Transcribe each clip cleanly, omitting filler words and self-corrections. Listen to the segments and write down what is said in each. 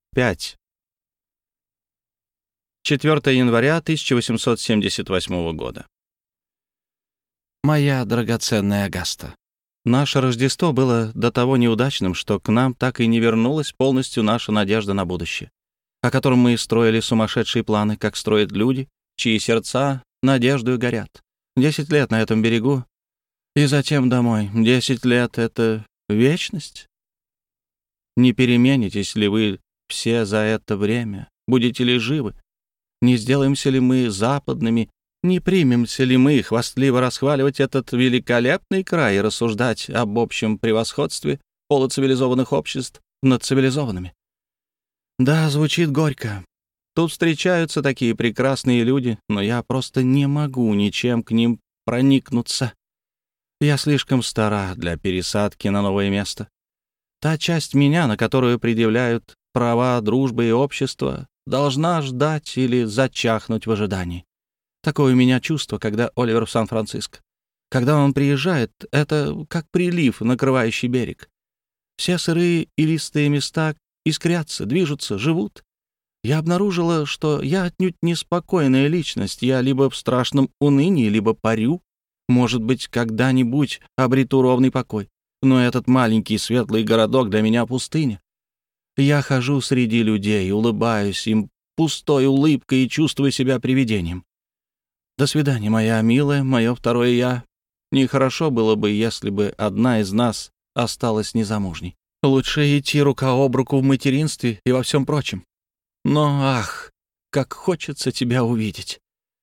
5. 4 января 1878 года. Моя драгоценная Агаста, Наше Рождество было до того неудачным, что к нам так и не вернулась полностью наша надежда на будущее, о котором мы строили сумасшедшие планы, как строят люди, чьи сердца надеждою горят. 10 лет на этом берегу, и затем домой. 10 лет — это вечность. Не переменитесь ли вы все за это время? Будете ли живы? Не сделаемся ли мы западными? Не примемся ли мы хвастливо расхваливать этот великолепный край и рассуждать об общем превосходстве полуцивилизованных обществ над цивилизованными? Да, звучит горько. Тут встречаются такие прекрасные люди, но я просто не могу ничем к ним проникнуться. Я слишком стара для пересадки на новое место. Та часть меня, на которую предъявляют права дружбы и общества, должна ждать или зачахнуть в ожидании. Такое у меня чувство, когда Оливер в Сан-Франциско. Когда он приезжает, это как прилив, накрывающий берег. Все сырые и листые места искрятся, движутся, живут. Я обнаружила, что я отнюдь неспокойная личность. Я либо в страшном унынии, либо парю. Может быть, когда-нибудь обрету ровный покой. Но этот маленький светлый городок для меня пустыня. Я хожу среди людей, улыбаюсь им пустой улыбкой и чувствую себя привидением. До свидания, моя милая, мое второе «я». Нехорошо было бы, если бы одна из нас осталась незамужней. Лучше идти рука об руку в материнстве и во всем прочем. Но, ах, как хочется тебя увидеть.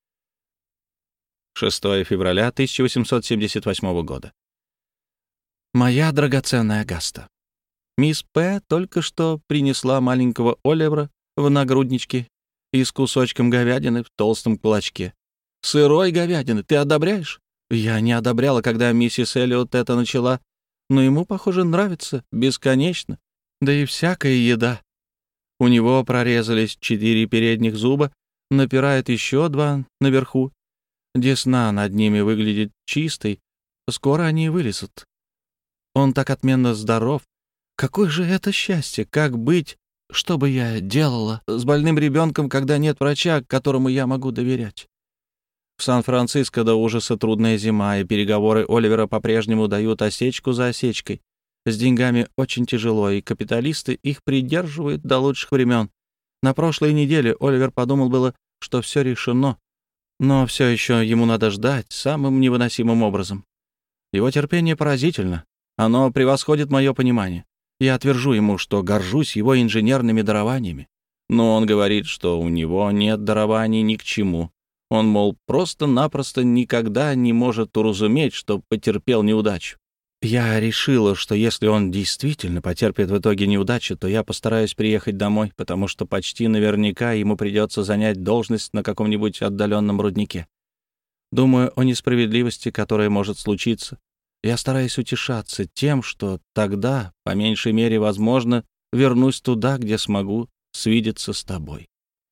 6 февраля 1878 года. Моя драгоценная Агаста, мисс П. только что принесла маленького Оливера в нагрудничке и с кусочком говядины в толстом кулачке. Сырой говядины ты одобряешь? Я не одобряла, когда миссис Эллиот это начала, но ему, похоже, нравится бесконечно, да и всякая еда. У него прорезались 4 передних зуба, напирает еще 2 наверху. Десна над ними выглядит чистой, скоро они вылезут. Он так отменно здоров. Какое же это счастье! Как быть? Что бы я делала с больным ребенком, когда нет врача, которому я могу доверять? В Сан-Франциско до ужаса трудная зима, и переговоры Оливера по-прежнему дают осечку за осечкой. С деньгами очень тяжело, и капиталисты их придерживают до лучших времен. На прошлой неделе Оливер подумал было, что все решено, но все еще ему надо ждать самым невыносимым образом. Его терпение поразительно. Оно превосходит мое понимание. Я отвержу ему, что горжусь его инженерными дарованиями. Но он говорит, что у него нет дарований ни к чему. Он, мол, просто-напросто никогда не может уразуметь, что потерпел неудачу. Я решила, что если он действительно потерпит в итоге неудачу, то я постараюсь приехать домой, потому что почти наверняка ему придется занять должность на каком-нибудь отдаленном руднике. Думаю о несправедливости, которая может случиться. Я стараюсь утешаться тем, что тогда, по меньшей мере, возможно, вернусь туда, где смогу свидеться с тобой.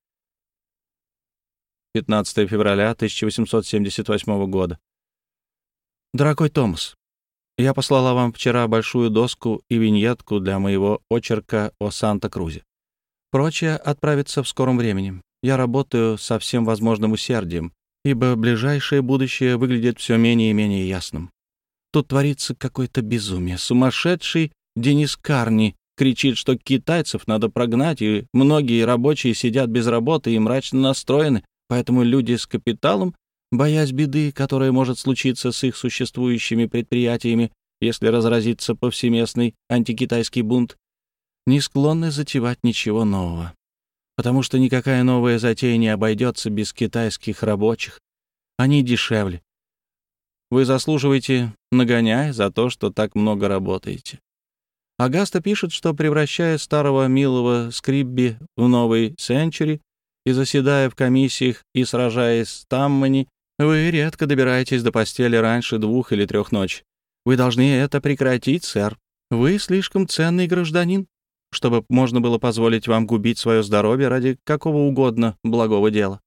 15 февраля 1878 года. Дорогой Томас, я послала вам вчера большую доску и виньетку для моего очерка о Санта-Крузе. Прочее отправится в скором времени. Я работаю со всем возможным усердием, ибо ближайшее будущее выглядит все менее и менее ясным. Тут творится какое-то безумие. Сумасшедший Денис Карни кричит, что китайцев надо прогнать, и многие рабочие сидят без работы и мрачно настроены, поэтому люди с капиталом, боясь беды, которая может случиться с их существующими предприятиями, если разразится повсеместный антикитайский бунт, не склонны затевать ничего нового, потому что никакая новая затея не обойдется без китайских рабочих. Они дешевле. Вы заслуживаете нагоняя за то, что так много работаете. Агаста пишет, что, превращая старого милого Скрибби в новый Сенчури и заседая в комиссиях и сражаясь с Таммани, вы редко добираетесь до постели раньше 2 или 3 ночи. Вы должны это прекратить, сэр. Вы слишком ценный гражданин, чтобы можно было позволить вам губить свое здоровье ради какого угодно благого дела.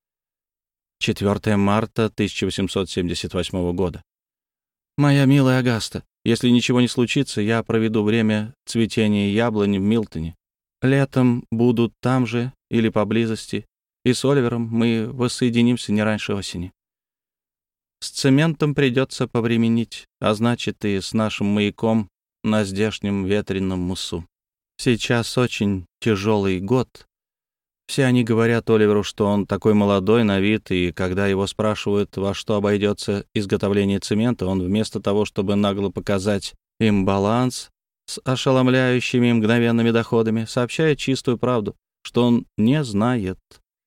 4 марта 1878 года. Моя милая Агаста, если ничего не случится, я проведу время цветения яблонь в Милтоне. Летом будут там же или поблизости, и с Оливером мы воссоединимся не раньше осени. С цементом придется повременить, а значит и с нашим маяком на здешнем ветреном мысу. Сейчас очень тяжелый год. Все они говорят Оливеру, что он такой молодой на вид, и когда его спрашивают, во что обойдется изготовление цемента, он вместо того, чтобы нагло показать им баланс с ошеломляющими мгновенными доходами, сообщает чистую правду, что он не знает.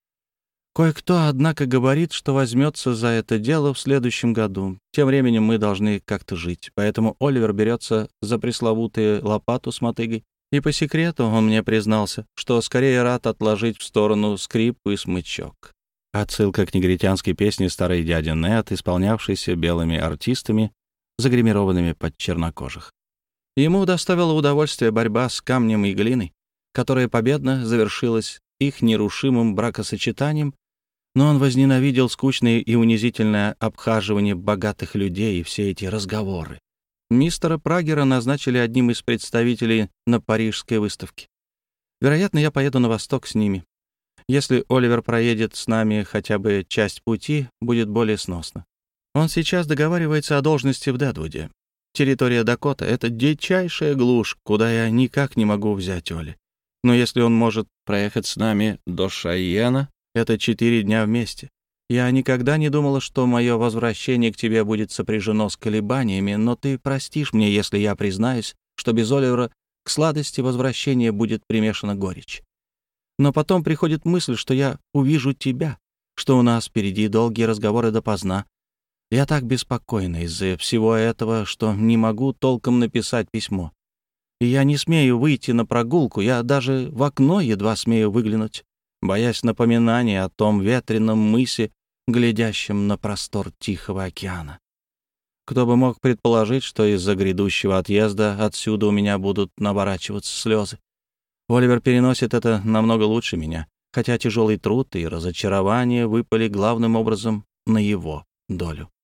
Кое-кто, однако, говорит, что возьмется за это дело в следующем году. Тем временем мы должны как-то жить, поэтому Оливер берется за пресловутую лопату с мотыгой. И по секрету он мне признался, что скорее рад отложить в сторону скрипку и смычок. Отсылка к негритянской песне старой дяди Нет, исполнявшейся белыми артистами, загримированными под чернокожих. Ему доставила удовольствие борьба с камнем и глиной, которая победно завершилась их нерушимым бракосочетанием, но он возненавидел скучное и унизительное обхаживание богатых людей и все эти разговоры. Мистера Прагера назначили одним из представителей на парижской выставке. Вероятно, я поеду на восток с ними. Если Оливер проедет с нами хотя бы часть пути, будет более сносно. Он сейчас договаривается о должности в Дэдвуде. Территория Дакота — это дичайшая глушь, куда я никак не могу взять Оли. Но если он может проехать с нами до Шайена, это 4 дня вместе. Я никогда не думала, что мое возвращение к тебе будет сопряжено с колебаниями, но ты простишь мне, если я признаюсь, что без Оливера к сладости возвращения будет примешана горечь. Но потом приходит мысль, что я увижу тебя, что у нас впереди долгие разговоры допоздна. Я так беспокойна из-за всего этого, что не могу толком написать письмо. И я не смею выйти на прогулку, я даже в окно едва смею выглянуть, боясь напоминания о том ветреном мысе, глядящем на простор Тихого океана. Кто бы мог предположить, что из-за грядущего отъезда отсюда у меня будут наворачиваться слезы. Оливер переносит это намного лучше меня, хотя тяжелый труд и разочарование выпали главным образом на его долю.